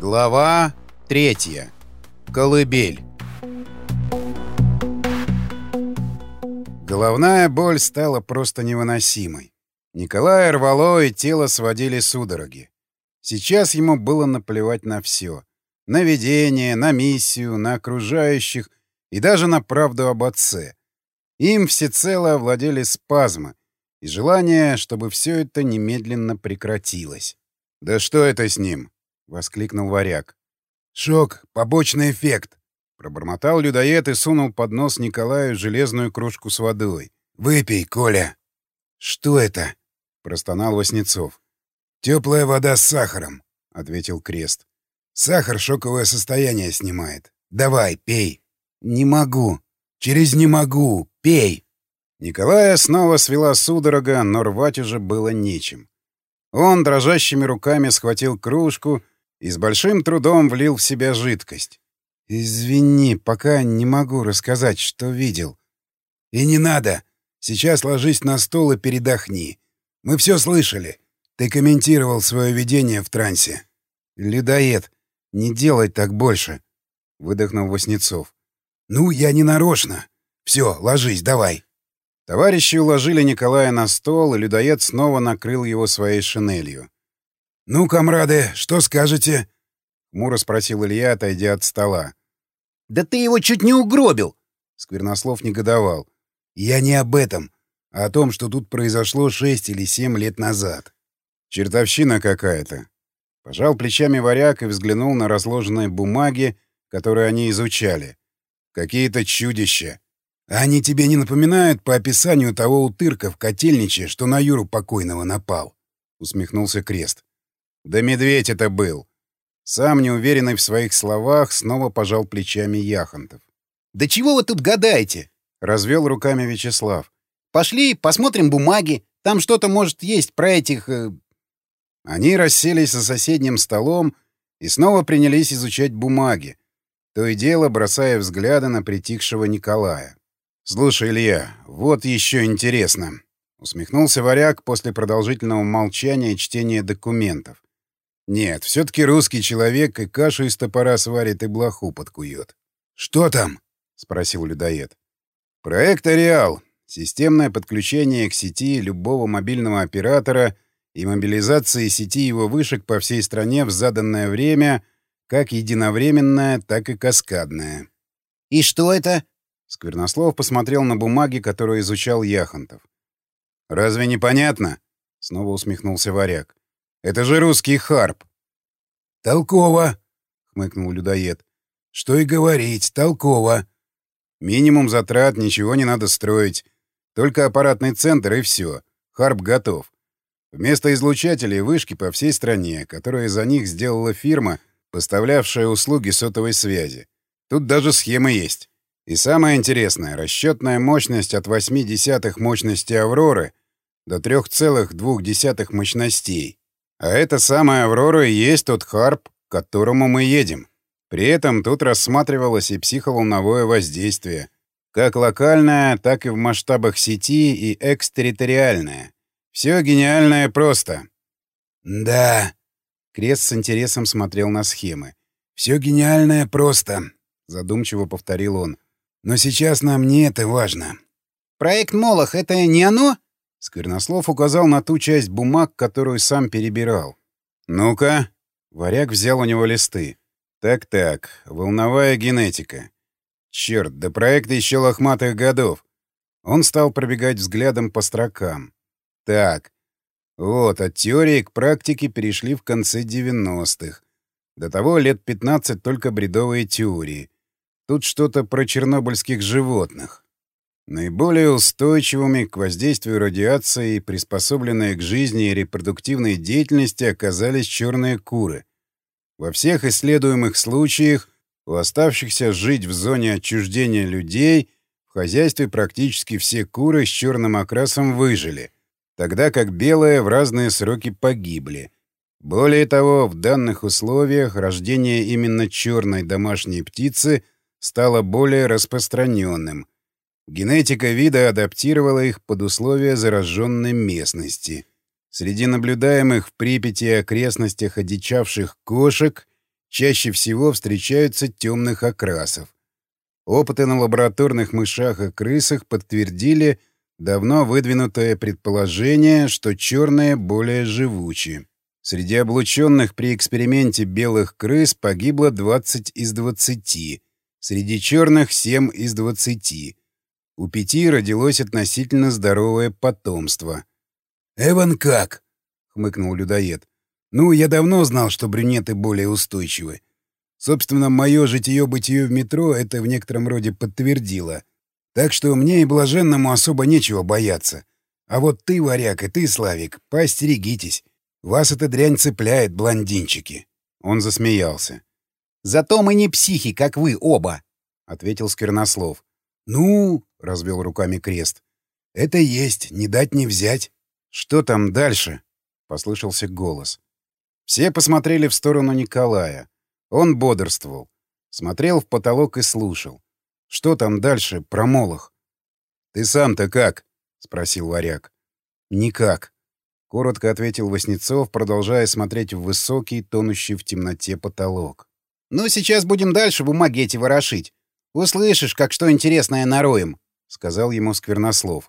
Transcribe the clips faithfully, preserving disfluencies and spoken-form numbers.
Глава третья. Колыбель. Головная боль стала просто невыносимой. Николая рвало, и тело сводили судороги. Сейчас ему было наплевать на все. На видение, на миссию, на окружающих и даже на правду об отце. Им всецело овладели спазмы и желание, чтобы все это немедленно прекратилось. «Да что это с ним?» — воскликнул Варяг. «Шок, побочный эффект», — пробормотал людоед и сунул под нос Николаю железную кружку с водой. «Выпей, Коля». «Что это?» — простонал Васнецов. «Теплая вода с сахаром», — ответил Крест. «Сахар шоковое состояние снимает. Давай, пей». «Не могу». «Через «не могу». Пей». Николая снова свела судорога, но рвать уже было нечем. Он дрожащими руками схватил кружку и с большим трудом влил в себя жидкость. «Извини, пока не могу рассказать, что видел». «И не надо. Сейчас ложись на стол и передохни. Мы все слышали. Ты комментировал свое видение в трансе». «Людоед, не делай так больше», — выдохнул Васнецов. «Ну, я не нарочно. Все, ложись, давай». Товарищи уложили Николая на стол, и людоед снова накрыл его своей шинелью. «Ну, комрады, что скажете?» — хмуро спросил Илья, отойдя от стола. «Да ты его чуть не угробил!» — Сквернослов негодовал. «Я не об этом, а о том, что тут произошло шесть или семь лет назад. Чертовщина какая-то». Пожал плечами Варяг и взглянул на разложенные бумаги, которые они изучали. «Какие-то чудища. Они тебе не напоминают по описанию того утырка в котельниче, что на Юру покойного напал?» — усмехнулся Крест. «Да медведь это был!» Сам, неуверенный в своих словах, снова пожал плечами Яхонтов. «Да чего вы тут гадаете?» — развел руками Вячеслав. «Пошли, посмотрим бумаги. Там что-то, может, есть про этих...» э... Они расселись за соседним столом и снова принялись изучать бумаги, то и дело бросая взгляды на притихшего Николая. «Слушай, Илья, вот еще интересно», — усмехнулся Варяг после продолжительного молчания и чтения документов. «Нет, все-таки русский человек и кашу из топора сварит, и блоху подкует». «Что там?» — спросил людоед. «Проект «Ареал». Системное подключение к сети любого мобильного оператора и мобилизация сети его вышек по всей стране в заданное время, как единовременное, так и каскадное». «И что это?» Сквернослов посмотрел на бумаги, которые изучал Яхонтов. «Разве не понятно?» — снова усмехнулся Варяг. «Это же русский харп». «Толково!» — хмыкнул людоед. «Что и говорить, толково. Минимум затрат, ничего не надо строить. Только аппаратный центр и все. Харп готов. Вместо излучателей вышки по всей стране, которые за них сделала фирма, поставлявшая услуги сотовой связи. Тут даже схемы есть. И самое интересное, расчетная мощность от восьми десятых мощности «Авроры» до трёх целых двух десятых мощностей. А эта самая «Аврора» и есть тот харп, к которому мы едем. При этом тут рассматривалось и психоволновое воздействие. Как локальное, так и в масштабах сети и экстерриториальное. Все гениальное просто. «Да», — Крест с интересом смотрел на схемы. «Все гениальное просто», — задумчиво повторил он. «Но сейчас нам не это важно». «Проект Молох — это не оно?» Сквернослов указал на ту часть бумаг, которую сам перебирал. «Ну-ка». Варяг взял у него листы. «Так-так, волновая генетика. Черт, да проект еще лохматых годов». Он стал пробегать взглядом по строкам. «Так, вот, от теории к практике перешли в конце девяностых. До того лет пятнадцать только бредовые теории. Тут что-то про чернобыльских животных. Наиболее устойчивыми к воздействию радиации и приспособленные к жизни и репродуктивной деятельности оказались черные куры. Во всех исследуемых случаях у оставшихся жить в зоне отчуждения людей в хозяйстве практически все куры с черным окрасом выжили, тогда как белые в разные сроки погибли. Более того, в данных условиях рождение именно черной домашней птицы стало более распространенным. Генетика вида адаптировала их под условия зараженной местности. Среди наблюдаемых в Припяти и окрестностях одичавших кошек чаще всего встречаются темных окрасов. Опыты на лабораторных мышах и крысах подтвердили давно выдвинутое предположение, что черные более живучи. Среди облученных при эксперименте белых крыс погибло двадцать из двадцати, среди черных — семь из двадцати. У пяти родилось относительно здоровое потомство. «Эван как?» — хмыкнул людоед. «Ну, я давно знал, что брюнеты более устойчивы. Собственно, мое житие-бытие в метро это в некотором роде подтвердило. Так что мне и блаженному особо нечего бояться. А вот ты, Варяг, и ты, Славик, поостерегитесь. Вас эта дрянь цепляет, блондинчики». Он засмеялся. «Зато мы не психи, как вы оба», — ответил Сквернослов. «Ну, — развел руками Крест, — это есть, не дать не взять». «Что там дальше?» — послышался голос. Все посмотрели в сторону Николая. Он бодрствовал. Смотрел в потолок и слушал. «Что там дальше про Молох?» «Ты сам-то как?» — спросил Варяг. «Никак», — коротко ответил Васнецов, продолжая смотреть в высокий, тонущий в темноте потолок. «Ну, сейчас будем дальше бумаги эти ворошить. Услышишь, как что интересное нароем», — сказал ему Сквернослов.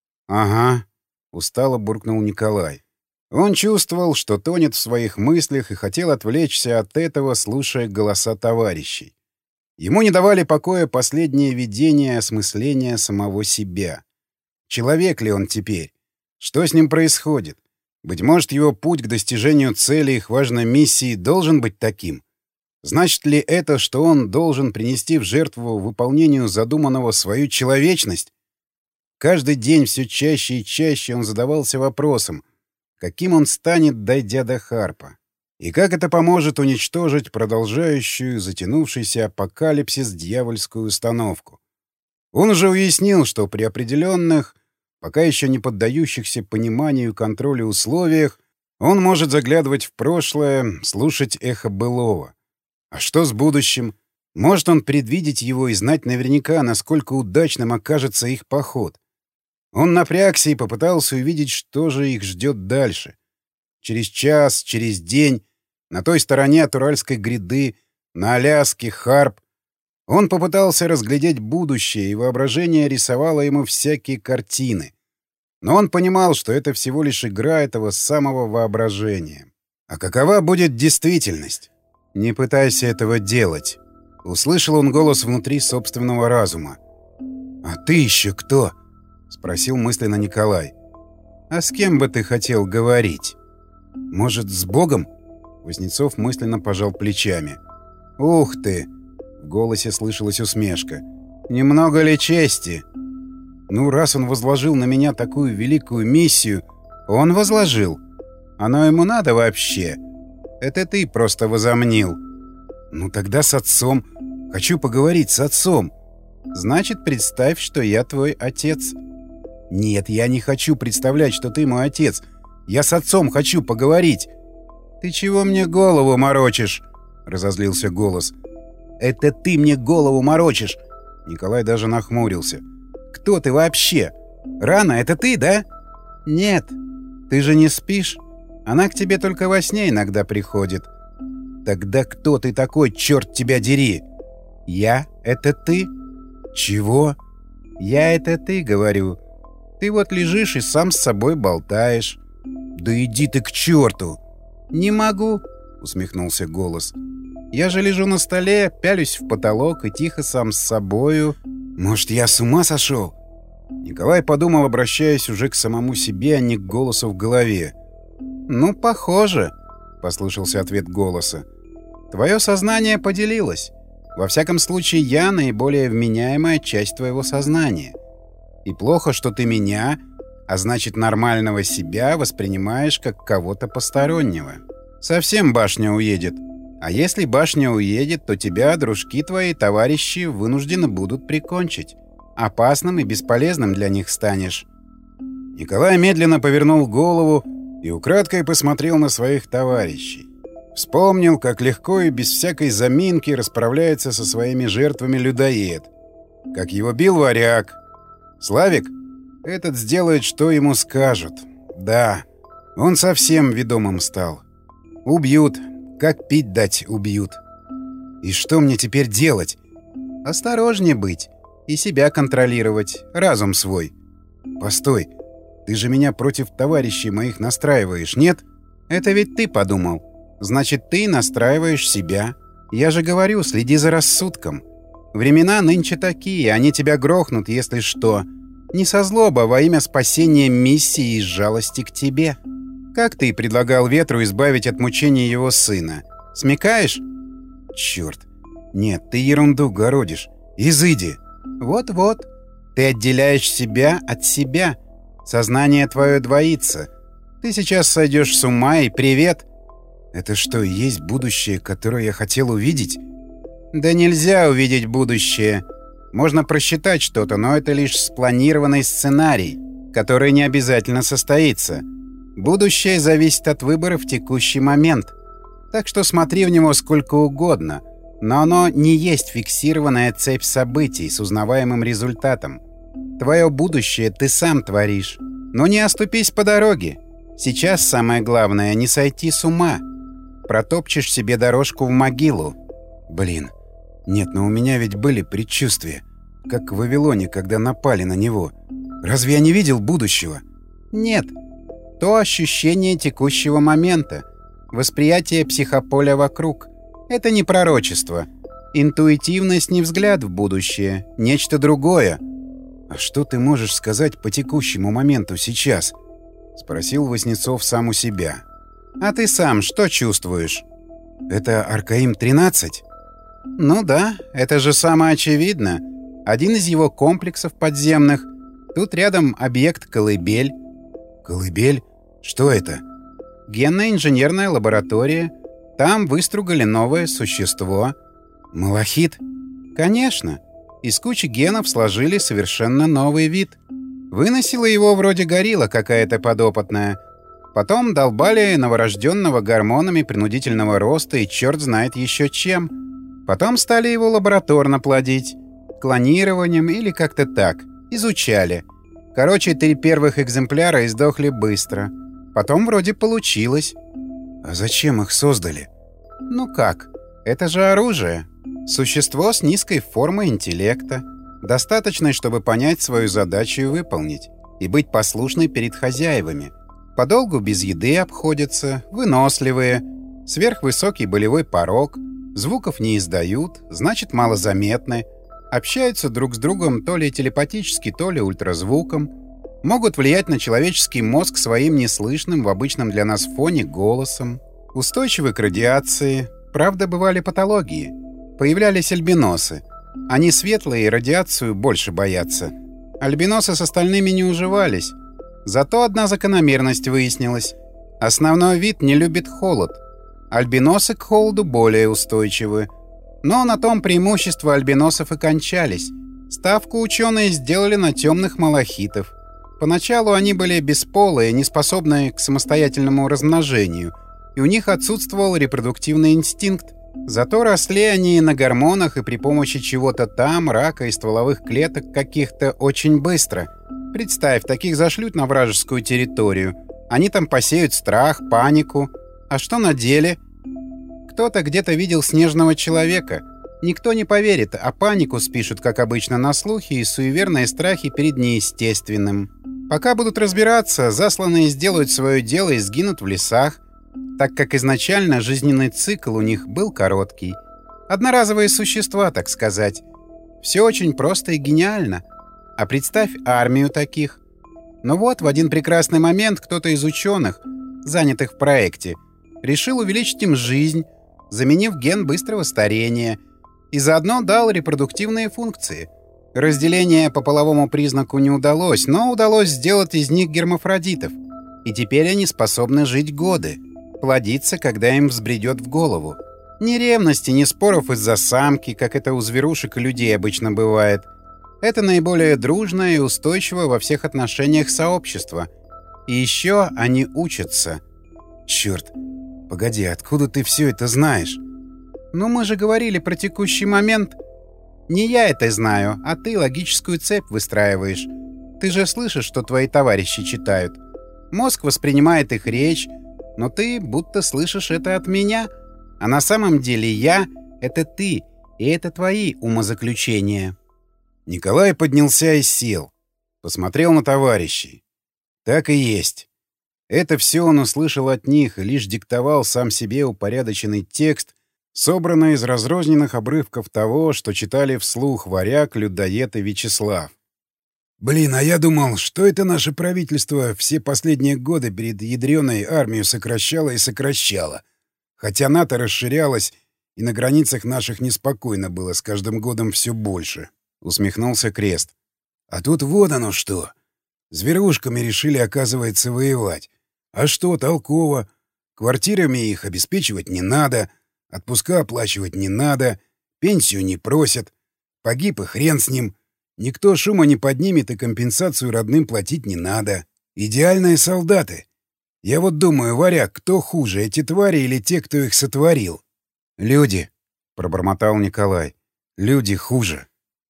«Ага», — устало буркнул Николай. Он чувствовал, что тонет в своих мыслях и хотел отвлечься от этого, слушая голоса товарищей. Ему не давали покоя последние видения осмысления самого себя. Человек ли он теперь? Что с ним происходит? Быть может, его путь к достижению цели их важной миссии должен быть таким? Значит ли это, что он должен принести в жертву выполнению задуманного свою человечность? Каждый день все чаще и чаще он задавался вопросом, каким он станет, дойдя до Харпа. И как это поможет уничтожить продолжающую затянувшийся апокалипсис дьявольскую установку. Он уже уяснил, что при определенных, пока еще не поддающихся пониманию и контролю условиях, он может заглядывать в прошлое, слушать эхо былого. А что с будущим? Может он предвидеть его и знать наверняка, насколько удачным окажется их поход? Он напрягся и попытался увидеть, что же их ждет дальше. Через час, через день, на той стороне от Уральской гряды, на Аляске, Харп. Он попытался разглядеть будущее, и воображение рисовало ему всякие картины. Но он понимал, что это всего лишь игра этого самого воображения. А какова будет действительность? Не пытайся этого делать. Услышал он голос внутри собственного разума. «А ты еще кто?» — спросил мысленно Николай. «А с кем бы ты хотел говорить? Может, с Богом?» Васнецов мысленно пожал плечами. «Ух ты!» — в голосе слышалась усмешка. «Немного ли чести?» «Ну, раз он возложил на меня такую великую миссию...» «Он возложил. Оно ему надо вообще. Это ты просто возомнил». «Ну, тогда с отцом. Хочу поговорить с отцом». «Значит, представь, что я твой отец». «Нет, я не хочу представлять, что ты мой отец. Я с отцом хочу поговорить». «Ты чего мне голову морочишь?» — разозлился голос. «Это ты мне голову морочишь!» Николай даже нахмурился. «Кто ты вообще? Рана, это ты, да?» «Нет. Ты же не спишь. Она к тебе только во сне иногда приходит». «Тогда кто ты такой, черт тебя дери?» «Я — это ты». «Чего?» «Я — это ты, говорю. Ты вот лежишь и сам с собой болтаешь». «Да иди ты к черту!» «Не могу», — усмехнулся голос. «Я же лежу на столе, пялюсь в потолок и тихо сам с собою». «Может, я с ума сошел?» Николай подумал, обращаясь уже к самому себе, а не к голосу в голове. «Ну, похоже», — послышался ответ голоса. «Твое сознание поделилось. Во всяком случае, я наиболее вменяемая часть твоего сознания. И плохо, что ты меня, а значит, нормального себя воспринимаешь как кого-то постороннего. Совсем башня уедет. А если башня уедет, то тебя, дружки твои, товарищи, вынуждены будут прикончить. Опасным и бесполезным для них станешь». Николай медленно повернул голову и украдкой посмотрел на своих товарищей. Вспомнил, как легко и без всякой заминки расправляется со своими жертвами людоед. Как его бил Варяг. Славик? Этот сделает, что ему скажут. Да, он совсем ведомым стал. Убьют. Как пить дать убьют. И что мне теперь делать? Осторожнее быть. И себя контролировать. Разум свой. Постой. Ты же меня против товарищей моих настраиваешь, нет? Это ведь ты подумал. Значит, ты настраиваешь себя. Я же говорю, следи за рассудком. Времена нынче такие, они тебя грохнут, если что. Не со злоба, во имя спасения миссии из жалости к тебе. Как ты предлагал Ветру избавить от мучений его сына? Смекаешь? Черт. Нет, ты ерунду городишь. Изыди. Вот-вот. Ты отделяешь себя от себя. Сознание твое двоится. Ты сейчас сойдешь с ума и привет. Это что, и есть будущее, которое я хотел увидеть? Да нельзя увидеть будущее. Можно просчитать что-то, но это лишь спланированный сценарий, который не обязательно состоится. Будущее зависит от выбора в текущий момент. Так что смотри в него сколько угодно, но оно не есть фиксированная цепь событий с узнаваемым результатом. Твое будущее ты сам творишь. Но не оступись по дороге. Сейчас самое главное — не сойти с ума. Протопчешь себе дорожку в могилу. Блин. Нет, но у меня ведь были предчувствия. Как в Вавилоне, когда напали на него. Разве я не видел будущего? Нет. То ощущение текущего момента. Восприятие психополя вокруг. Это не пророчество. Интуитивность не взгляд в будущее. Нечто другое. «А что ты можешь сказать по текущему моменту сейчас?» — спросил Васнецов сам у себя. «А ты сам что чувствуешь?» «Это Аркаим-тринадцать?» «Ну да, это же самое очевидно. Один из его комплексов подземных. Тут рядом объект «Колыбель». «Колыбель? Что это?» «Генно-инженерная лаборатория. Там выстругали новое существо». «Малахит?» «Конечно. Из кучи генов сложили совершенно новый вид. Выносила его вроде горилла какая-то подопытная. Потом долбали новорожденного гормонами принудительного роста и черт знает еще чем. Потом стали его лабораторно плодить. Клонированием или как-то так. Изучали. Короче, три первых экземпляра издохли быстро. Потом вроде получилось». «А зачем их создали?» «Ну как? Это же оружие. Существо с низкой формой интеллекта, достаточной, чтобы понять свою задачу и выполнить, и быть послушной перед хозяевами. Подолгу без еды обходятся, выносливые, сверхвысокий болевой порог, звуков не издают, значит малозаметны, общаются друг с другом то ли телепатически, то ли ультразвуком, могут влиять на человеческий мозг своим неслышным в обычном для нас фоне голосом, устойчивы к радиации, правда, бывали патологии. Появлялись альбиносы. Они светлые и радиацию больше боятся. Альбиносы с остальными не уживались. Зато одна закономерность выяснилась. Основной вид не любит холод. Альбиносы к холоду более устойчивы. Но на том преимущества альбиносов и кончались. Ставку ученые сделали на темных малахитов. Поначалу они были бесполые, неспособные к самостоятельному размножению, и у них отсутствовал репродуктивный инстинкт. Зато росли они на гормонах и при помощи чего-то там, рака и стволовых клеток каких-то, очень быстро. Представь, таких зашлют на вражескую территорию. Они там посеют страх, панику. А что на деле? Кто-то где-то видел снежного человека. Никто не поверит, а панику спишут, как обычно, на слухи и суеверные страхи перед неестественным. Пока будут разбираться, засланные сделают свое дело и сгинут в лесах, так как изначально жизненный цикл у них был короткий. Одноразовые существа, так сказать. Все очень просто и гениально. А представь армию таких. Но вот в один прекрасный момент кто-то из ученых, занятых в проекте, решил увеличить им жизнь, заменив ген быстрого старения, и заодно дал репродуктивные функции. Разделение по половому признаку не удалось, но удалось сделать из них гермафродитов. И теперь они способны жить годы. Плодиться, когда им взбредет в голову. Ни ревности, ни споров из-за самки, как это у зверушек и людей обычно бывает. Это наиболее дружное и устойчивое во всех отношениях сообщество. И еще они учатся. Черт, погоди, откуда ты все это знаешь? Ну, мы же говорили про текущий момент. Не я это знаю, а ты логическую цепь выстраиваешь. Ты же слышишь, что твои товарищи читают. Мозг воспринимает их речь, но ты будто слышишь это от меня. А на самом деле я — Это ты, и это твои умозаключения». Николай поднялся и сел. Посмотрел на товарищей. Так и есть. Это все он услышал от них и лишь диктовал сам себе упорядоченный текст, собранный из разрозненных обрывков того, что читали вслух Варяг, Людоед и Вячеслав. «Блин, а я думал, что это наше правительство все последние годы перед ядреной армию сокращало и сокращало. Хотя НАТО расширялось, и на границах наших неспокойно было с каждым годом все больше», — усмехнулся Крест. «А тут вот оно что. Зверушками решили, оказывается, воевать. А что, толково. Квартирами их обеспечивать не надо, отпуска оплачивать не надо, пенсию не просят. Погиб и хрен с ним. Никто шума не поднимет и компенсацию родным платить не надо. Идеальные солдаты. Я вот думаю, Варяг, кто хуже, эти твари или те, кто их сотворил?» «Люди», — пробормотал Николай. «Люди хуже».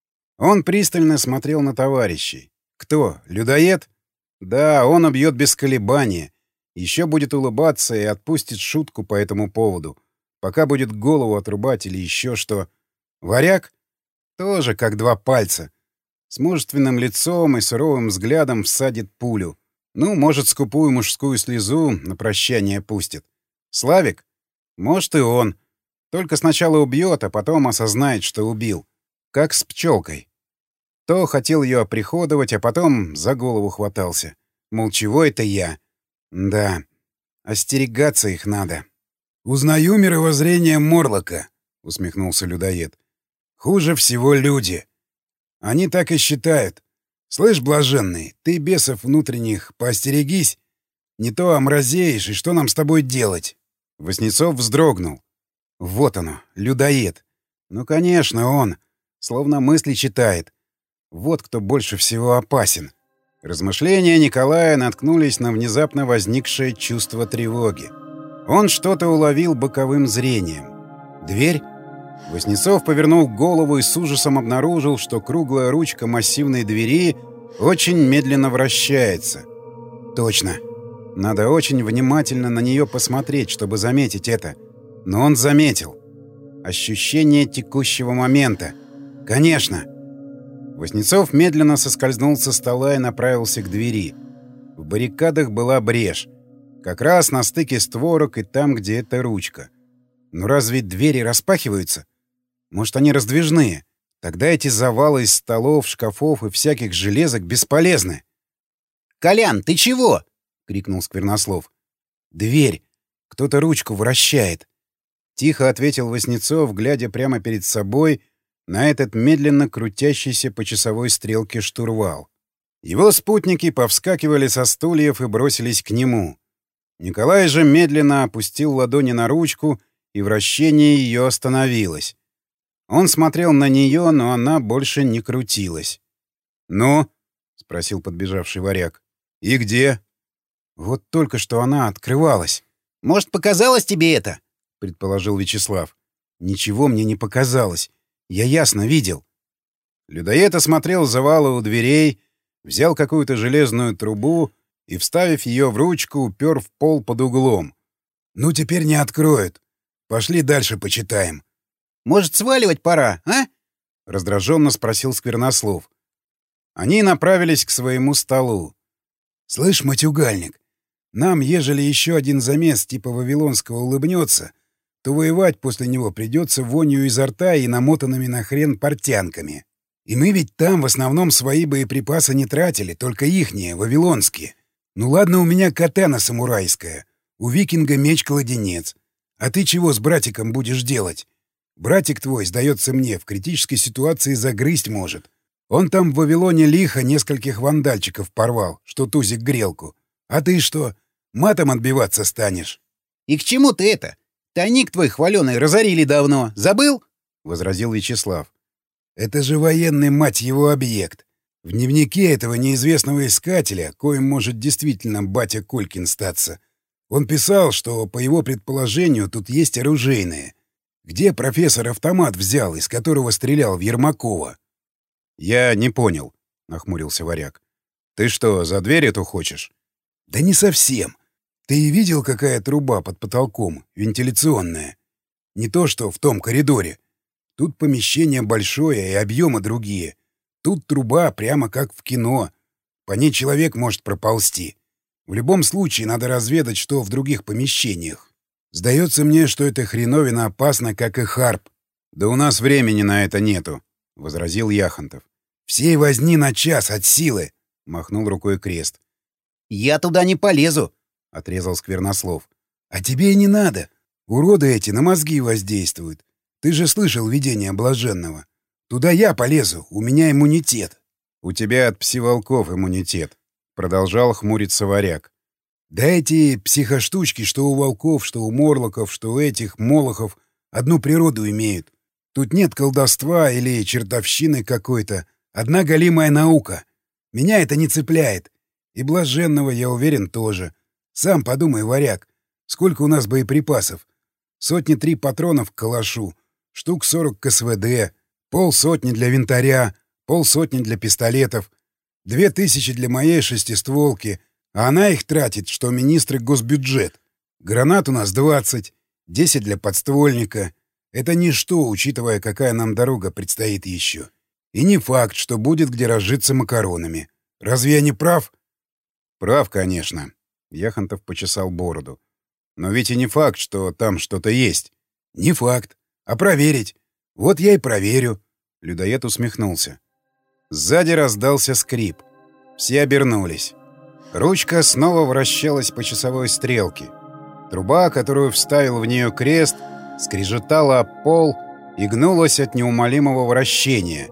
Он пристально смотрел на товарищей. «Кто? Людоед?» «Да, он убьет без колебания. Еще будет улыбаться и отпустит шутку по этому поводу. Пока будет голову отрубать или еще что. Варяг? Тоже как два пальца. С мужественным лицом и суровым взглядом всадит пулю. Ну, может, скупую мужскую слезу на прощание пустит. Славик? Может, и он. Только сначала убьет, а потом осознает, что убил. Как с пчелкой. То хотел ее оприходовать, а потом за голову хватался. Мол, чего это я? Да, остерегаться их надо. «Узнаю мировоззрение Морлока», — усмехнулся Людоед. «Хуже всего люди. Они так и считают. Слышь, блаженный, ты бесов внутренних поостерегись. Не то омразеешь, и что нам с тобой делать?» Васнецов вздрогнул. Вот оно, Людоед. Ну, конечно, он. Словно мысли читает. Вот кто больше всего опасен. Размышления Николая наткнулись на внезапно возникшее чувство тревоги. Он что-то уловил боковым зрением. Дверь? Васнецов повернул голову и с ужасом обнаружил, что круглая ручка массивной двери очень медленно вращается. Точно. Надо очень внимательно на нее посмотреть, чтобы заметить это. Но он заметил. Ощущение текущего момента. Конечно. Васнецов медленно соскользнул со стола и направился к двери. В баррикадах была брешь. Как раз на стыке створок и там, где эта ручка. Но разве двери распахиваются? Может, они раздвижные? Тогда эти завалы из столов, шкафов и всяких железок бесполезны. «Колян, ты чего?» — крикнул Сквернослов. «Дверь. Кто-то ручку вращает». Тихо ответил Васнецов, глядя прямо перед собой на этот медленно крутящийся по часовой стрелке штурвал. Его спутники повскакивали со стульев и бросились к нему. Николай же медленно опустил ладони на ручку, и вращение ее остановилось. Он смотрел на нее, но она больше не крутилась. «Ну?» — спросил подбежавший Варяг. «И где?» «Вот только что она открывалась». «Может, показалось тебе это?» — предположил Вячеслав. «Ничего мне не показалось. Я ясно видел». Людоед осмотрел завалы у дверей, взял какую-то железную трубу и, вставив ее в ручку, упер в пол под углом. «Ну, теперь не откроют. Пошли дальше почитаем». «Может, сваливать пора, а?» — раздраженно спросил Сквернослов. Они направились к своему столу. «Слышь, матюгальник, нам, ежели еще один замес типа Вавилонского улыбнется, то воевать после него придется вонью изо рта и намотанными на хрен портянками. И мы ведь там в основном свои боеприпасы не тратили, только ихние, вавилонские. Ну ладно, у меня катана самурайская, у викинга меч-кладенец. А ты чего с братиком будешь делать? Братик твой, сдается мне, в критической ситуации загрызть может. Он там в Вавилоне лихо нескольких вандальчиков порвал, что тузик грелку. А ты что, матом отбиваться станешь?» «И к чему ты это? Тайник твой хваленый разорили давно. Забыл?» — возразил Вячеслав. «Это же военный, мать его, объект. В дневнике этого неизвестного искателя, коим может действительно батя Колькин статься, он писал, что, по его предположению, тут есть оружейные. Где профессор автомат взял, из которого стрелял в Ермакова?» «Я не понял», — нахмурился Варяг. «Ты что, за дверь эту хочешь?» «Да не совсем. Ты и видел, какая труба под потолком, вентиляционная? Не то что в том коридоре. Тут помещение большое и объемы другие. Тут труба прямо как в кино. По ней человек может проползти. В любом случае надо разведать, что в других помещениях. Сдается мне, что эта хреновина опасна, как и Харп. — Да у нас времени на это нету, — возразил Яхонтов. — Всей возни на час от силы, — махнул рукой Крест. — Я туда не полезу, — отрезал Сквернослов. — А тебе и не надо. Уроды эти на мозги воздействуют. Ты же слышал видение Блаженного. Туда я полезу, у меня иммунитет. — У тебя от псиволков иммунитет, — продолжал хмуриться Варяг. — Да эти психоштучки, что у волков, что у морлоков, что у этих молохов, одну природу имеют. Тут нет колдовства или чертовщины какой-то. Одна голимая наука. Меня это не цепляет. И Блаженного, я уверен, тоже. Сам подумай, Варяг, сколько у нас боеприпасов? Сотни три патронов к калашу, штук сорок к СВД, полсотни для винтаря, полсотни для пистолетов, две тысячи для моей шестистволки, а она их тратит, что министры госбюджет. Гранат у нас двадцать, десять для подствольника. Это ничто, учитывая, какая нам дорога предстоит еще. И не факт, что будет где разжиться макаронами. Разве я не прав? — Прав, конечно. Яхонтов почесал бороду. — Но ведь и не факт, что там что-то есть. — Не факт. А проверить? Вот я и проверю. Людоед усмехнулся. Сзади раздался скрип. Все обернулись. Ручка снова вращалась по часовой стрелке. Труба, которую вставил в нее Крест, скрежетала об пол и гнулась от неумолимого вращения.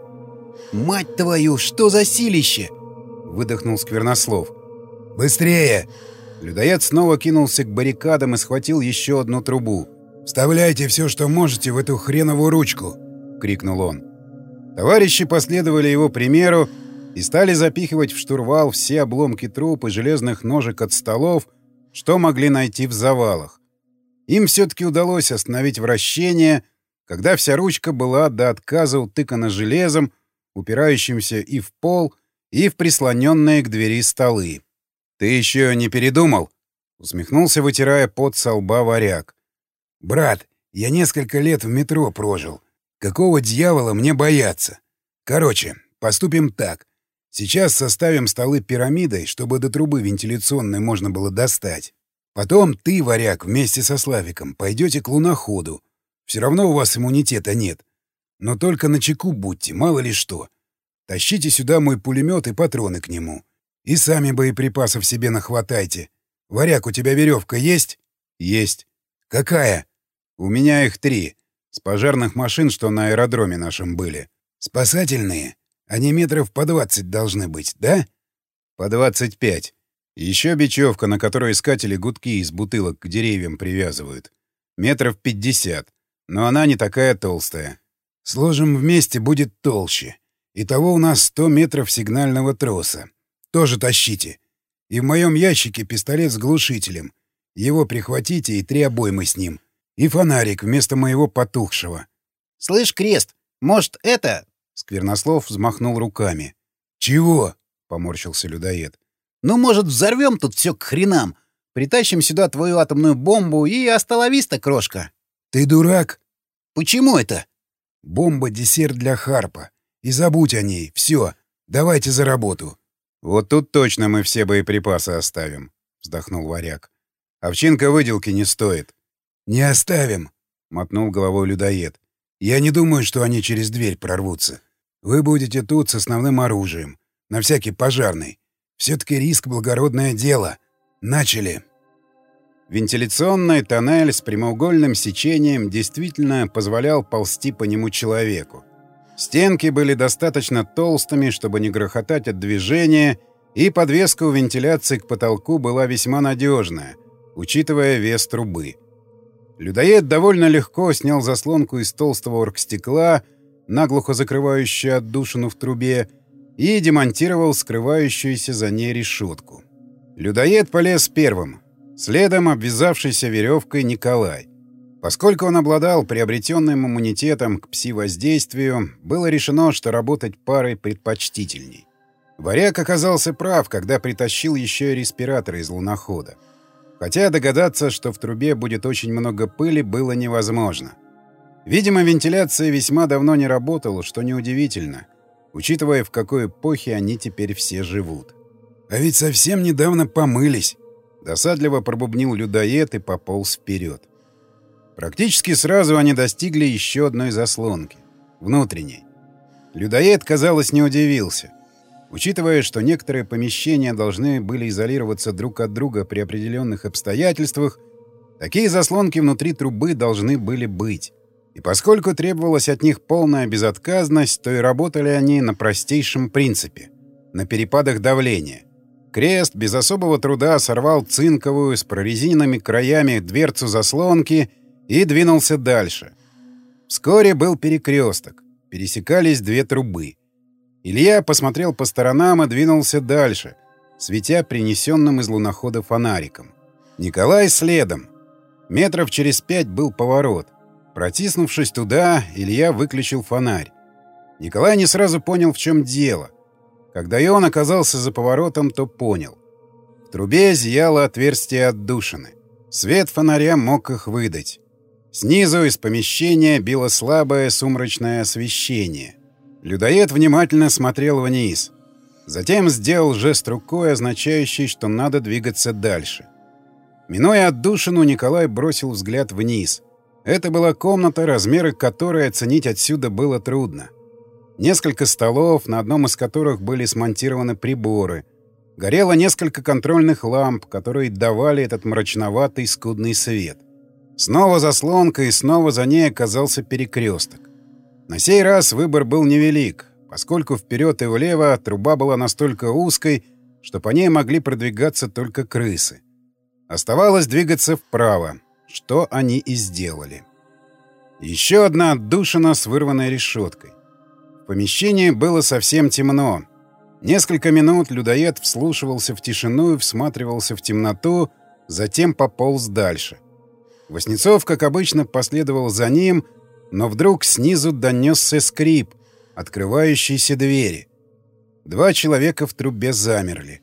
«Мать твою, что за силище!» — выдохнул Сквернослов. «Быстрее!» Людоед снова кинулся к баррикадам и схватил еще одну трубу. «Вставляйте все, что можете, в эту хреновую ручку!» — крикнул он. Товарищи последовали его примеру и стали запихивать в штурвал все обломки труб и железных ножек от столов, что могли найти в завалах. Им все-таки удалось остановить вращение, когда вся ручка была до отказа утыкана железом, упирающимся и в пол, и в прислоненные к двери столы. «Ты еще не передумал?» — усмехнулся, вытирая пот со лба Варяг. «Брат, я несколько лет в метро прожил. Какого дьявола мне бояться? Короче, поступим так. Сейчас составим столы пирамидой, чтобы до трубы вентиляционной можно было достать. Потом ты, Варяг, вместе со Славиком пойдете к луноходу. Все равно у вас иммунитета нет. Но только начеку будьте, мало ли что. Тащите сюда мой пулемет и патроны к нему. И сами боеприпасов себе нахватайте. Варяг, у тебя веревка есть? Есть. Какая? У меня их три. С пожарных машин, что на аэродроме нашем были. Спасательные? Они метров по двадцать должны быть, да? По двадцать пять. Еще бечевка, на которой искатели гудки из бутылок к деревьям привязывают. Метров пятьдесят. Но она не такая толстая. Сложим вместе, будет толще. Итого у нас сто метров сигнального троса. Тоже тащите. И в моем ящике пистолет с глушителем. Его прихватите и три обоймы с ним. И фонарик вместо моего потухшего. — Слышь, Крест, может, это... Сквернослов взмахнул руками. — Чего? — поморщился людоед. — Ну, может, взорвем тут все к хренам. Притащим сюда твою атомную бомбу и осталовиста, крошка. — Ты дурак? — Почему это? — Бомба — десерт для Харпа. И забудь о ней. Все. Давайте за работу. — Вот тут точно мы все боеприпасы оставим, — вздохнул Варяг. — Овчинка выделки не стоит. — Не оставим, — мотнул головой людоед. — Я не думаю, что они через дверь прорвутся. Вы будете тут с основным оружием. На всякий пожарный. Все-таки риск — благородное дело. Начали. Вентиляционный тоннель с прямоугольным сечением действительно позволял ползти по нему человеку. Стенки были достаточно толстыми, чтобы не грохотать от движения, и подвеска у вентиляции к потолку была весьма надежная, учитывая вес трубы. Людоед довольно легко снял заслонку из толстого оргстекла, наглухо закрывающую отдушину в трубе, и демонтировал скрывающуюся за ней решетку. Людоед полез первым, следом обвязавшийся веревкой Николай. Поскольку он обладал приобретенным иммунитетом к пси-воздействию, было решено, что работать парой предпочтительней. Варяг оказался прав, когда притащил еще и респираторы из лунохода. Хотя догадаться, что в трубе будет очень много пыли, было невозможно. Видимо, вентиляция весьма давно не работала, что неудивительно, учитывая, в какой эпохе они теперь все живут. «А ведь совсем недавно помылись», — досадливо пробубнил людоед и пополз вперед. Практически сразу они достигли еще одной заслонки — внутренней. Людоед, казалось, не удивился. Учитывая, что некоторые помещения должны были изолироваться друг от друга при определенных обстоятельствах, такие заслонки внутри трубы должны были быть. И поскольку требовалась от них полная безотказность, то и работали они на простейшем принципе — на перепадах давления. Крест без особого труда сорвал цинковую с прорезиненными краями дверцу заслонки и двинулся дальше. Вскоре был перекресток. Пересекались две трубы. Илья посмотрел по сторонам и двинулся дальше, светя принесенным из лунохода фонариком. Николай следом. Метров через пять был поворот. Протиснувшись туда, Илья выключил фонарь. Николай не сразу понял, в чем дело. Когда и он оказался за поворотом, то понял. В трубе зияло отверстие отдушины. Свет фонаря мог их выдать. Снизу из помещения било слабое сумрачное освещение. Людоед внимательно смотрел вниз. Затем сделал жест рукой, означающий, что надо двигаться дальше. Минуя отдушину, Николай бросил взгляд вниз. Это была комната, размеры которой оценить отсюда было трудно. Несколько столов, на одном из которых были смонтированы приборы. Горело несколько контрольных ламп, которые давали этот мрачноватый скудный свет. Снова заслонка, и снова за ней оказался перекресток. На сей раз выбор был невелик, поскольку вперед и влево труба была настолько узкой, что по ней могли продвигаться только крысы. Оставалось двигаться вправо, что они и сделали. Еще одна отдушина с вырванной решеткой. В помещении было совсем темно. Несколько минут людоед вслушивался в тишину и всматривался в темноту, затем пополз дальше. Васнецов, как обычно, последовал за ним, но вдруг снизу донесся скрип открывающейся двери. Два человека в трубе замерли.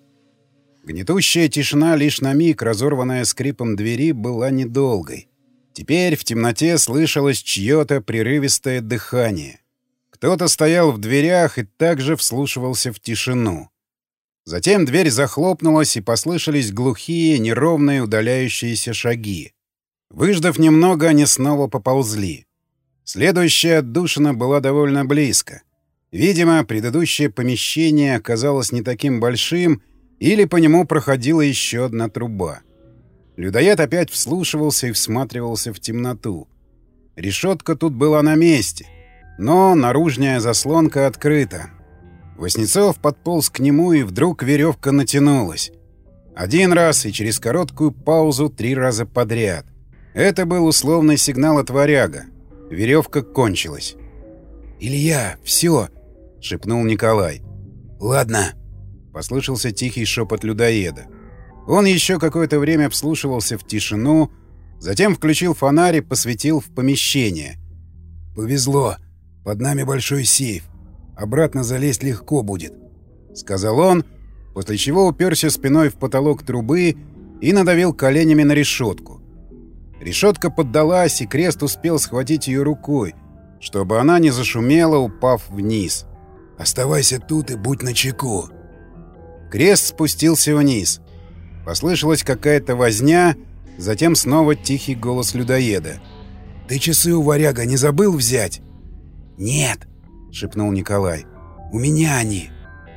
Гнетущая тишина лишь на миг, разорванная скрипом двери, была недолгой. Теперь в темноте слышалось чье-то прерывистое дыхание. Кто-то стоял в дверях и также вслушивался в тишину. Затем дверь захлопнулась, и послышались глухие, неровные удаляющиеся шаги. Выждав немного, они снова поползли. Следующая отдушина была довольно близко. Видимо, предыдущее помещение оказалось не таким большим, или по нему проходила еще одна труба. Людоед опять вслушивался и всматривался в темноту. Решетка тут была на месте, но наружная заслонка открыта. Васнецов подполз к нему, и вдруг веревка натянулась. Один раз и через короткую паузу три раза подряд. Это был условный сигнал от варяга. Веревка кончилась. «Илья, все!» — шепнул Николай. «Ладно!» — послышался тихий шепот людоеда. Он еще какое-то время вслушивался в тишину, затем включил фонарь и посветил в помещение. «Повезло. Под нами большой сейф. Обратно залезть легко будет», — сказал он, после чего уперся спиной в потолок трубы и надавил коленями на решетку. Решетка поддалась, и Крест успел схватить ее рукой, чтобы она не зашумела, упав вниз. «Оставайся тут и будь начеку». Крест спустился вниз. Послышалась какая-то возня, затем снова тихий голос людоеда. «Ты часы у варяга не забыл взять?» «Нет», — шепнул Николай. «У меня они.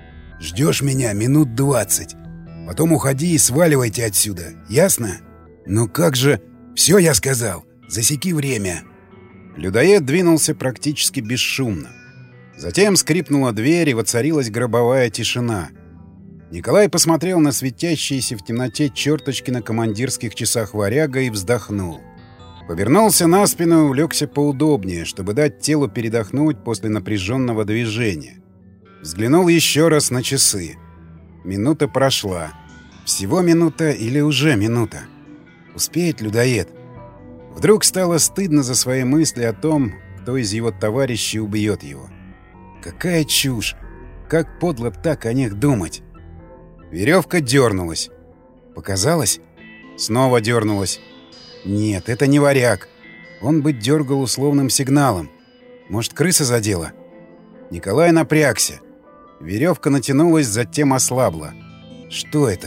Ждешь меня минут двадцать. Потом уходи и сваливайте отсюда. Ясно? Ну как же... Все, я сказал. Засеки время». Людоед двинулся практически бесшумно. Затем скрипнула дверь, и воцарилась гробовая тишина. Николай посмотрел на светящиеся в темноте черточки на командирских часах варяга и вздохнул. Повернулся на спину и улегся поудобнее, чтобы дать телу передохнуть после напряженного движения. Взглянул еще раз на часы. Минута прошла. Всего минута или уже минута? Успеет людоед? Вдруг стало стыдно за свои мысли о том, кто из его товарищей убьет его. Какая чушь! Как подло так о них думать! Веревка дернулась. Показалось? Снова дернулась. Нет, это не варяг. Он бы дергал условным сигналом. Может, крыса задела? Николай напрягся. Веревка натянулась, затем ослабла. Что это?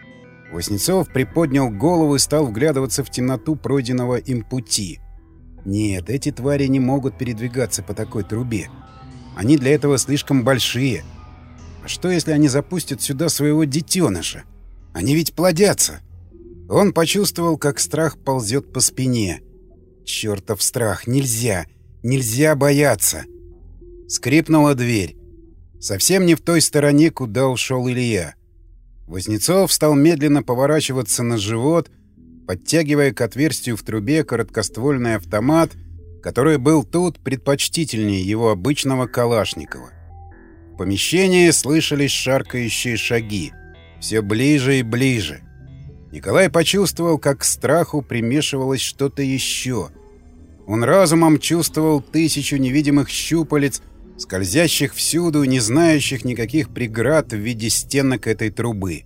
Воснецов приподнял голову и стал вглядываться в темноту пройденного им пути. Нет, эти твари не могут передвигаться по такой трубе. Они для этого слишком большие. А что, если они запустят сюда своего детеныша? Они ведь плодятся. Он почувствовал, как страх ползет по спине. Чертов страх! Нельзя! Нельзя бояться! Скрипнула дверь. Совсем не в той стороне, куда ушел Илья. Вознецов стал медленно поворачиваться на живот, подтягивая к отверстию в трубе короткоствольный автомат, который был тут предпочтительнее его обычного Калашникова. В помещении слышались шаркающие шаги. Все ближе и ближе. Николай почувствовал, как к страху примешивалось что-то еще. Он разумом чувствовал тысячу невидимых щупалец, скользящих всюду, не знающих никаких преград в виде стенок этой трубы.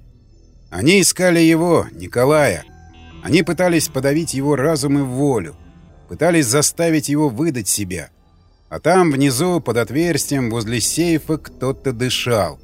Они искали его, Николая. Они пытались подавить его разум и волю, пытались заставить его выдать себя. А там, внизу, под отверстием, возле сейфа, кто-то дышал.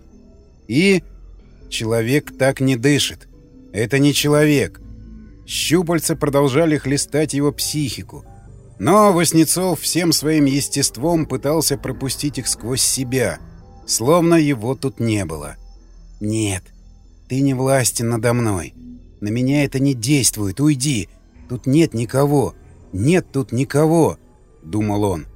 И человек так не дышит. Это не человек. Щупальца продолжали хлестать его психику. Но Воснецов всем своим естеством пытался пропустить их сквозь себя, словно его тут не было. «Нет, ты не властен надо мной. На меня это не действует. Уйди. Тут нет никого. Нет тут никого», — думал он.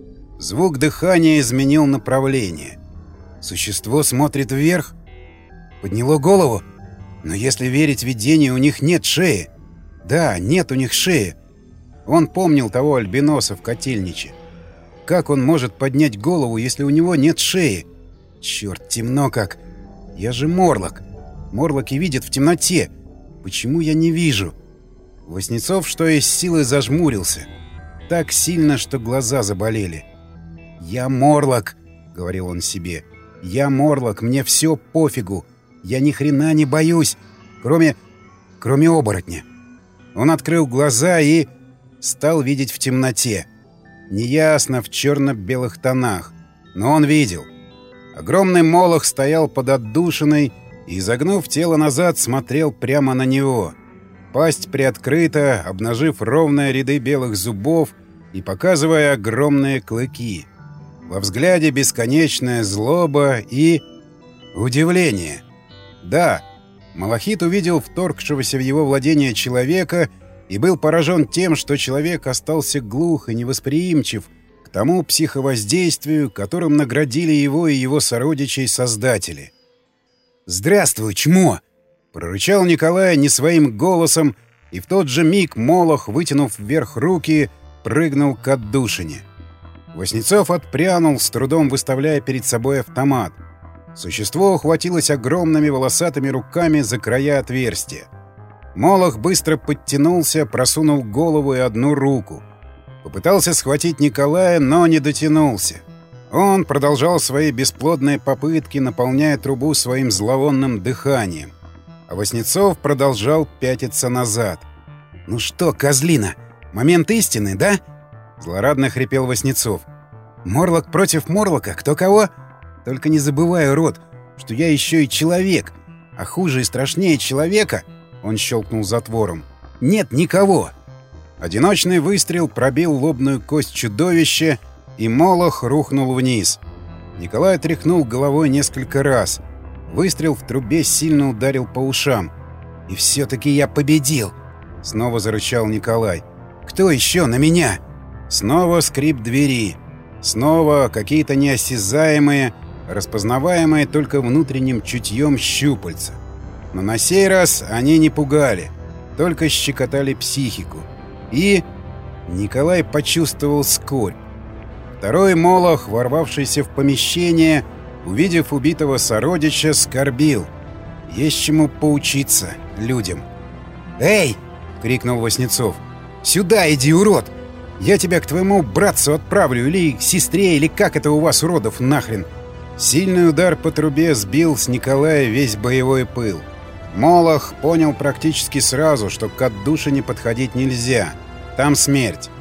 Звук дыхания изменил направление. Существо смотрит вверх. Подняло голову. Но если верить видению, у них нет шеи. Да, нет у них шеи. Он помнил того альбиноса в котельниче. Как он может поднять голову, если у него нет шеи? Черт, темно как. Я же Морлок. Морлоки видят в темноте. Почему я не вижу? Воснецов, что из силы, зажмурился. Так сильно, что глаза заболели. «Я Морлок», — говорил он себе. «Я Морлок, мне все пофигу. Я ни хрена не боюсь, кроме... кроме оборотня». Он открыл глаза и... стал видеть в темноте. Неясно, в черно-белых тонах. Но он видел. Огромный молох стоял под отдушиной и, изогнув тело назад, смотрел прямо на него. Пасть приоткрыта, обнажив ровные ряды белых зубов и показывая огромные клыки. Во взгляде бесконечная злоба и... удивление. Да, Малахит увидел вторгшегося в его владение человека и был поражен тем, что человек остался глух и невосприимчив к тому психовоздействию, которым наградили его и его сородичей создатели. «Здравствуй, чмо!» — прорычал Николай не своим голосом, и в тот же миг молох, вытянув вверх руки, прыгнул к отдушине. Воснецов отпрянул, с трудом выставляя перед собой автомат. Существо ухватилось огромными волосатыми руками за края отверстия. Молох быстро подтянулся, просунул голову и одну руку. Попытался схватить Николая, но не дотянулся. Он продолжал свои бесплодные попытки, наполняя трубу своим зловонным дыханием. А Воснецов продолжал пятиться назад. «Ну что, козлина, момент истины, да?» — злорадно хрипел Воснецов. «Морлок против Морлока? Кто кого? Только не забывай, урод, что я еще и человек, а хуже и страшнее человека...» Он щелкнул затвором. «Нет никого!» Одиночный выстрел пробил лобную кость чудовища, и молох рухнул вниз. Николай тряхнул головой несколько раз. Выстрел в трубе сильно ударил по ушам. «И все-таки я победил!» Снова зарычал Николай. «Кто еще на меня?» Снова скрип двери. Снова какие-то неосязаемые, распознаваемые только внутренним чутьем щупальца. Но на сей раз они не пугали, только щекотали психику. И Николай почувствовал скорбь. Второй молох, ворвавшийся в помещение, увидев убитого сородича, скорбил. Есть чему поучиться людям. «Эй!» — крикнул Воснецов. «Сюда иди, урод! Я тебя к твоему братцу отправлю, или к сестре, или как это у вас, уродов, нахрен!» Сильный удар по трубе сбил с Николая весь боевой пыл. Молох понял практически сразу, что к отдушине подходить нельзя. Там смерть.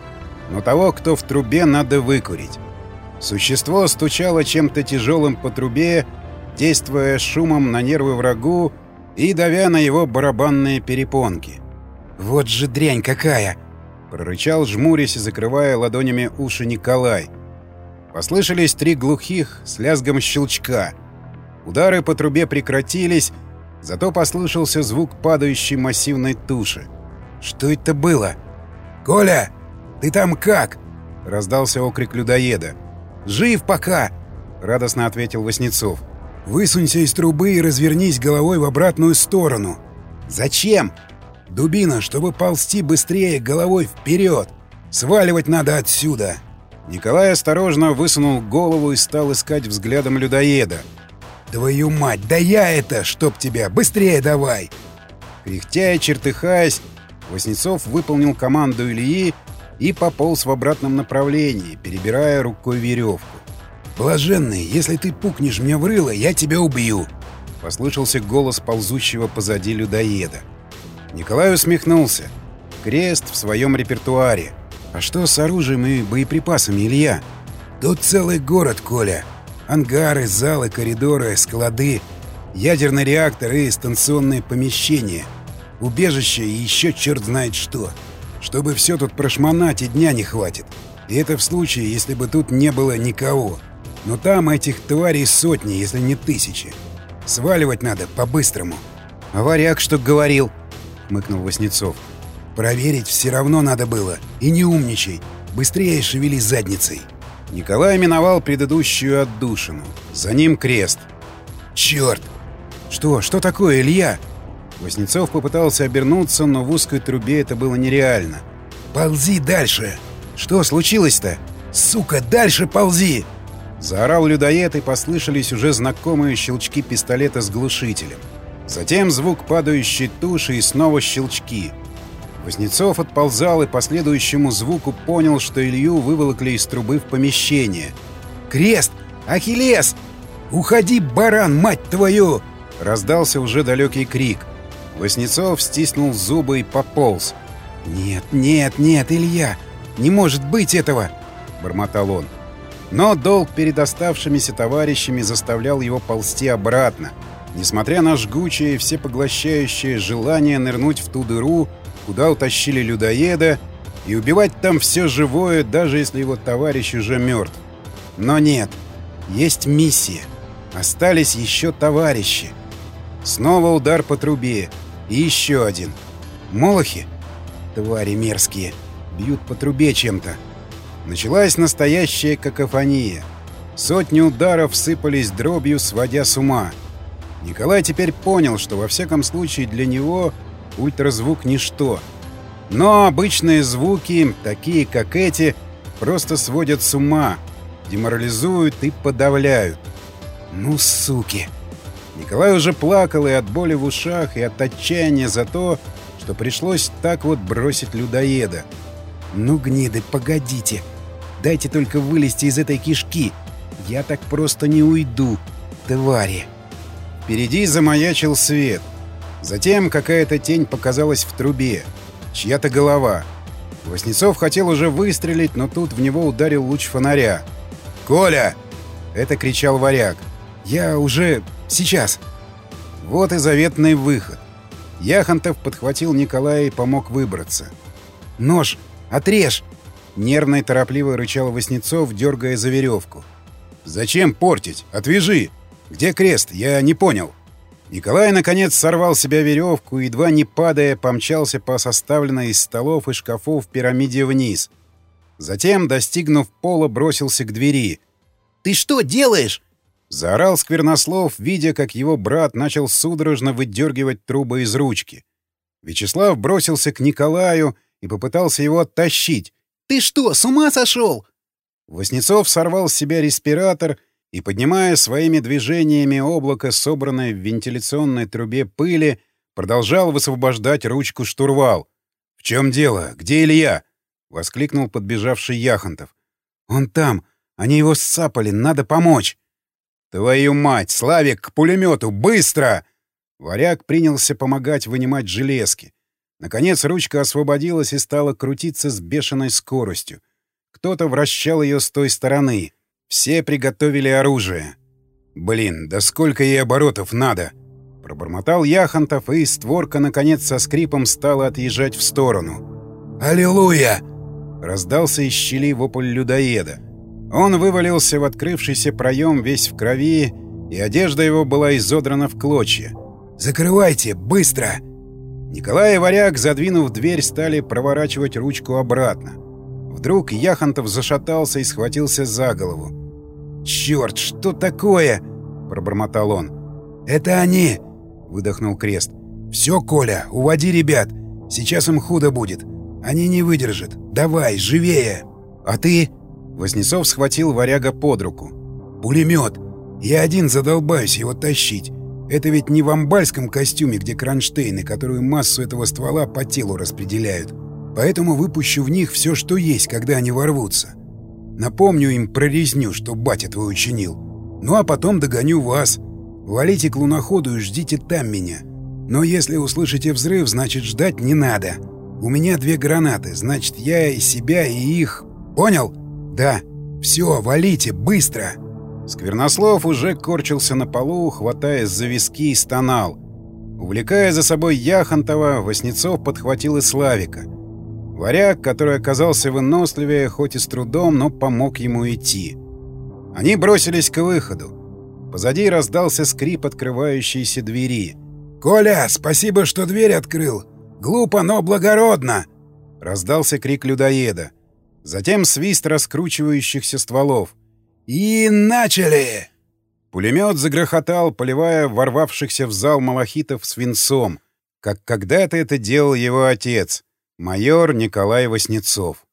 но того, кто в трубе, надо выкурить. Существо стучало чем-то тяжелым по трубе, действуя шумом на нервы врагу и давя на его барабанные перепонки. «Вот же дрянь какая!» — прорычал, жмурясь и закрывая ладонями уши Николай. Послышались три глухих с лязгом щелчка. Удары по трубе прекратились, зато послышался звук падающей массивной туши. «Что это было?» «Коля, ты там как?» — раздался окрик людоеда. «Жив пока!» — радостно ответил Васнецов. «Высунься из трубы и развернись головой в обратную сторону». «Зачем?» «Дубина, чтобы ползти быстрее головой вперед. Сваливать надо отсюда». Николай осторожно высунул голову и стал искать взглядом людоеда. «Твою мать, да я это, чтоб тебя! Быстрее давай!» Кряхтя и чертыхаясь, Васнецов выполнил команду Ильи и пополз в обратном направлении, перебирая рукой веревку. «Блаженный, если ты пукнешь мне в рыло, я тебя убью!» — послышался голос ползущего позади людоеда. Николай усмехнулся. Крест в своем репертуаре. «А что с оружием и боеприпасами, Илья?» «Тут целый город, Коля. Ангары, залы, коридоры, склады, ядерный реактор и станционные помещения, убежище и еще черт знает что. Чтобы все тут прошмонать, и дня не хватит. И это в случае, если бы тут не было никого. Но там этих тварей сотни, если не тысячи. Сваливать надо по-быстрому». «А варяг что говорил?» — хмыкнул Васнецов. «Проверить все равно надо было. И не умничай. Быстрее шевели задницей». Николай миновал предыдущую отдушину. За ним крест. «Черт!» «Что? Что такое, Илья?» Васнецов попытался обернуться, но в узкой трубе это было нереально. «Ползи дальше!» «Что случилось-то?» «Сука, дальше ползи!» Заорал людоед, и послышались уже знакомые щелчки пистолета с глушителем. Затем звук падающей туши и снова щелчки. Васнецов отползал и по следующему звуку понял, что Илью выволокли из трубы в помещение. «Крест! Ахиллес! Уходи, баран, мать твою!» Раздался уже далекий крик. Васнецов стиснул зубы и пополз. «Нет, нет, нет, Илья! Не может быть этого!» — бормотал он. Но долг перед оставшимися товарищами заставлял его ползти обратно, несмотря на жгучее и всепоглощающее желание нырнуть в ту дыру, куда утащили людоеда, и убивать там все живое, даже если его товарищ уже мертв. Но нет, есть миссия. Остались еще товарищи. Снова удар по трубе. И еще один. Молохи? Твари мерзкие. Бьют по трубе чем-то. Началась настоящая какофония. Сотни ударов сыпались дробью, сводя с ума. Николай теперь понял, что во всяком случае для него ультразвук — ничто. Но обычные звуки, такие как эти, просто сводят с ума, деморализуют и подавляют. «Ну, суки!» Николай уже плакал и от боли в ушах, и от отчаяния за то, что пришлось так вот бросить людоеда. «Ну, гниды, погодите! Дайте только вылезти из этой кишки! Я так просто не уйду, твари!» Впереди замаячил свет. Затем какая-то тень показалась в трубе. Чья-то голова. Васнецов хотел уже выстрелить, но тут в него ударил луч фонаря. «Коля!» — это кричал варяг. «Я уже... сейчас!» Вот и заветный выход. Яхонтов подхватил Николая и помог выбраться. «Нож! Отрежь!» — нервно и торопливо рычал Васнецов, дергая за веревку. «Зачем портить? Отвяжи! Где крест? Я не понял!» Николай, наконец, сорвал с себя веревку и, едва не падая, помчался по составленной из столов и шкафов пирамиде вниз. Затем, достигнув пола, бросился к двери. «Ты что делаешь?» — заорал Сквернослов, видя, как его брат начал судорожно выдергивать трубы из ручки. Вячеслав бросился к Николаю и попытался его оттащить. «Ты что, с ума сошел?» Васнецов сорвал с себя респиратор и, поднимая своими движениями облако, собранное в вентиляционной трубе пыли, продолжал высвобождать ручку штурвал. «В чем дело? Где Илья?» — воскликнул подбежавший Яхонтов. «Он там. Они его сцапали. Надо помочь». «Твою мать! Славик, к пулемету! Быстро!» Варяг принялся помогать вынимать железки. Наконец ручка освободилась и стала крутиться с бешеной скоростью. кто-то вращал ее с той стороны. Все приготовили оружие. «Блин, да сколько ей оборотов надо!» Пробормотал Яхонтов, и створка, наконец, со скрипом стала отъезжать в сторону. «Аллилуйя!» Раздался из щели вопль людоеда. Он вывалился в открывшийся проем весь в крови, и одежда его была изодрана в клочья. «Закрывайте! Быстро!» Николай и Варяг, задвинув дверь, стали проворачивать ручку обратно. Вдруг Яхонтов зашатался и схватился за голову. «Чёрт, что такое?» — пробормотал он. «Это они!» — выдохнул Крест. «Все, Коля, уводи ребят. Сейчас им худо будет. Они не выдержат. Давай, живее!» «А ты?» — Воснецов схватил Варяга под руку. «Пулемет. Я один задолбаюсь его тащить. Это ведь не в амбальском костюме, где кронштейны, которую массу этого ствола по телу распределяют. Поэтому выпущу в них все, что есть, когда они ворвутся. Напомню им про резню, что батя твой учинил. Ну а потом догоню вас. Валите к луноходу и ждите там меня. Но если услышите взрыв, значит ждать не надо. У меня две гранаты, значит я и себя, и их... Понял? Да. Все, валите, быстро!» Сквернослов уже корчился на полу, хватаясь за виски, и стонал. Увлекая за собой Яхонтова, Воснецов подхватил и Славика. Варяг, который оказался выносливее, хоть и с трудом, но помог ему идти. Они бросились к выходу. Позади раздался скрип открывающейся двери. «Коля, спасибо, что дверь открыл! Глупо, но благородно!» Раздался крик людоеда. Затем свист раскручивающихся стволов. «И начали!» Пулемет загрохотал, поливая ворвавшихся в зал малахитов свинцом, как когда-то это делал его отец, майор Николай Воснецов.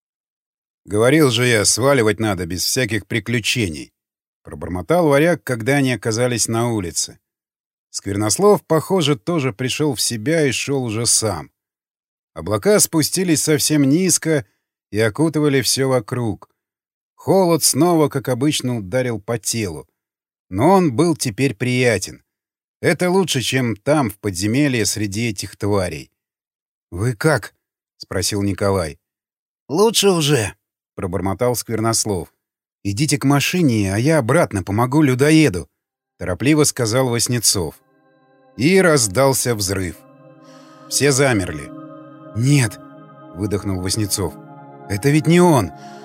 «Говорил же я, сваливать надо без всяких приключений», — пробормотал Варяг, когда они оказались на улице. Сквернослов, похоже, тоже пришел в себя и шел уже сам. Облака спустились совсем низко и окутывали все вокруг. Холод снова, как обычно, ударил по телу. Но он был теперь приятен. Это лучше, чем там, в подземелье, среди этих тварей. «Вы как?» — спросил Николай. «Лучше уже», — пробормотал Сквернослов. «Идите к машине, а я обратно помогу людоеду», — торопливо сказал Воснецов. И раздался взрыв. Все замерли. «Нет», — выдохнул Воснецов. «Это ведь не он».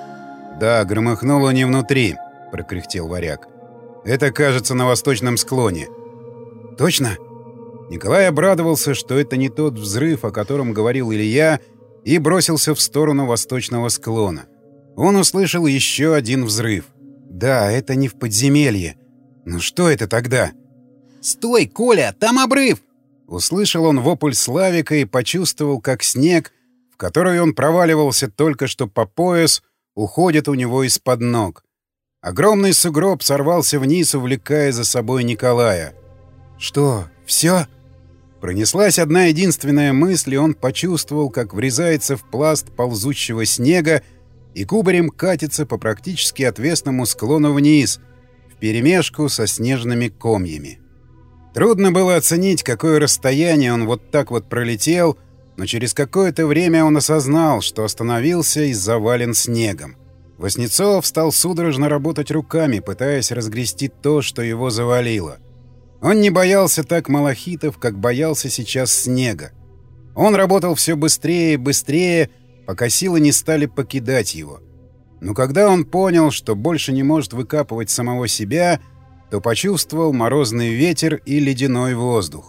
«Да, громыхнуло не внутри», — прокряхтел Варяг. «Это, кажется, на восточном склоне». «Точно?» Николай обрадовался, что это не тот взрыв, о котором говорил Илья, и бросился в сторону восточного склона. Он услышал еще один взрыв. «Да, это не в подземелье. Ну что это тогда?» «Стой, Коля, там обрыв!» Услышал он вопль Славика и почувствовал, как снег, в который он проваливался только что по пояс, уходит у него из-под ног. Огромный сугроб сорвался вниз, увлекая за собой Николая. «Что, все?» Пронеслась одна единственная мысль, и он почувствовал, как врезается в пласт ползущего снега и кубарем катится по практически отвесному склону вниз, вперемешку со снежными комьями. Трудно было оценить, какое расстояние он вот так вот пролетел, но через какое-то время он осознал, что остановился и завален снегом. Воснецов стал судорожно работать руками, пытаясь разгрести то, что его завалило. Он не боялся так малахитов, как боялся сейчас снега. Он работал все быстрее и быстрее, пока силы не стали покидать его. Но когда он понял, что больше не может выкапывать самого себя, то почувствовал морозный ветер и ледяной воздух.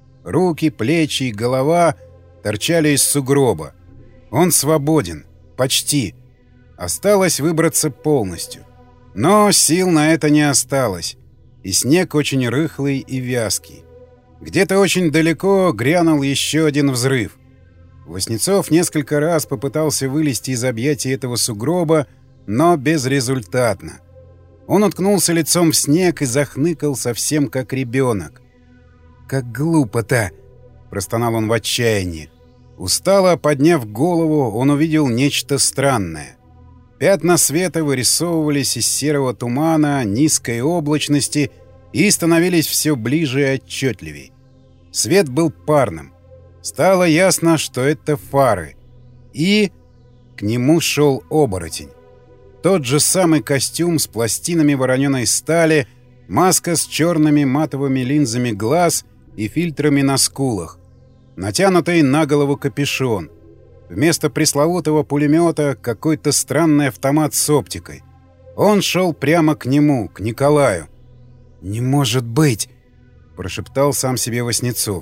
Руки, плечи и голова торчали из сугроба. Он свободен. Почти. Осталось выбраться полностью. Но сил на это не осталось. И снег очень рыхлый и вязкий. Где-то очень далеко грянул еще один взрыв. Воснецов несколько раз попытался вылезти из объятий этого сугроба, но безрезультатно. Он уткнулся лицом в снег и захныкал совсем как ребенок. «Как глупо-то!» — простонал он в отчаянии. Устало подняв голову, он увидел нечто странное. Пятна света вырисовывались из серого тумана, низкой облачности и становились все ближе и отчетливей. Свет был парным. Стало ясно, что это фары. И... К нему шел оборотень. Тот же самый костюм с пластинами вороненой стали, маска с черными матовыми линзами глаз и фильтрами на скулах, натянутый на голову капюшон. Вместо пресловутого пулемета какой-то странный автомат с оптикой. Он шел прямо к нему, к Николаю. «Не может быть!» — прошептал сам себе Васнецов.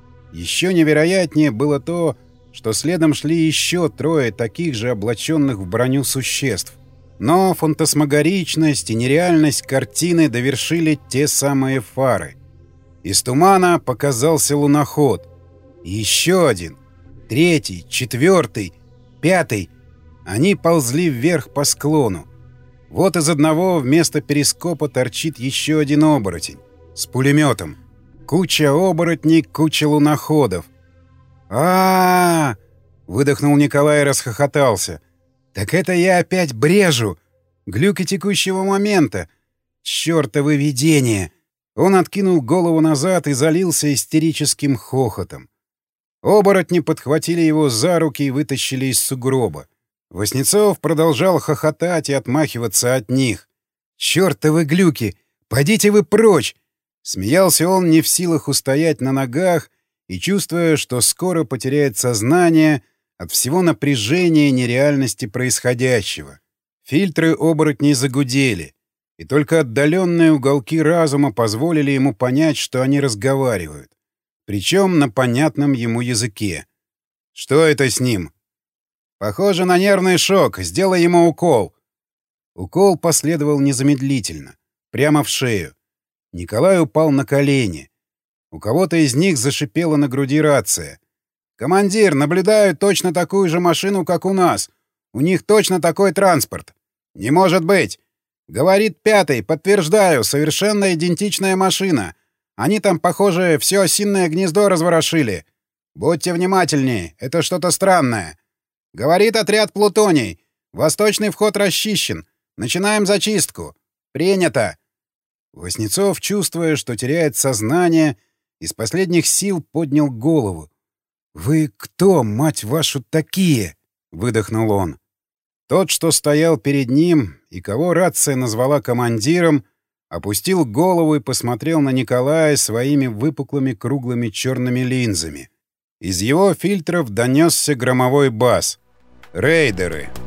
Еще невероятнее было то, что следом шли еще трое таких же облаченных в броню существ. Но фантасмагоричность и нереальность картины довершили те самые фары. Из тумана показался луноход. И еще один. Третий, четвертый, пятый. Они ползли вверх по склону. Вот из одного вместо перископа торчит еще один оборотень. С пулеметом. Куча оборотней, куча луноходов. а, -а, -а, -а выдохнул Николай и расхохотался. «Так это я опять брежу! Глюки текущего момента! Чёртовы видения!» Он откинул голову назад и залился истерическим хохотом. Оборотни подхватили его за руки и вытащили из сугроба. Васнецов продолжал хохотать и отмахиваться от них. «Чёртовы глюки! Подите вы прочь!» Смеялся он, не в силах устоять на ногах и чувствуя, что скоро потеряет сознание от всего напряжения и нереальности происходящего. Фильтры оборотней загудели, и только отдаленные уголки разума позволили ему понять, что они разговаривают. Причем на понятном ему языке. «Что это с ним?» «Похоже на нервный шок. Сделай ему укол». Укол последовал незамедлительно, прямо в шею. Николай упал на колени. У кого-то из них зашипела на груди рация. «Командир, наблюдаю точно такую же машину, как у нас. У них точно такой транспорт». «Не может быть!» «Говорит пятый, подтверждаю, совершенно идентичная машина. Они там, похоже, все осиное гнездо разворошили. Будьте внимательнее, это что-то странное». «Говорит отряд Плутоний. Восточный вход расчищен. Начинаем зачистку». «Принято». Васнецов, чувствуя, что теряет сознание, из последних сил поднял голову. «Вы кто, мать вашу, такие?» — выдохнул он. Тот, что стоял перед ним и кого рация назвала командиром, опустил голову и посмотрел на Николая своими выпуклыми круглыми черными линзами. Из его фильтров донесся громовой бас. «Рейдеры!»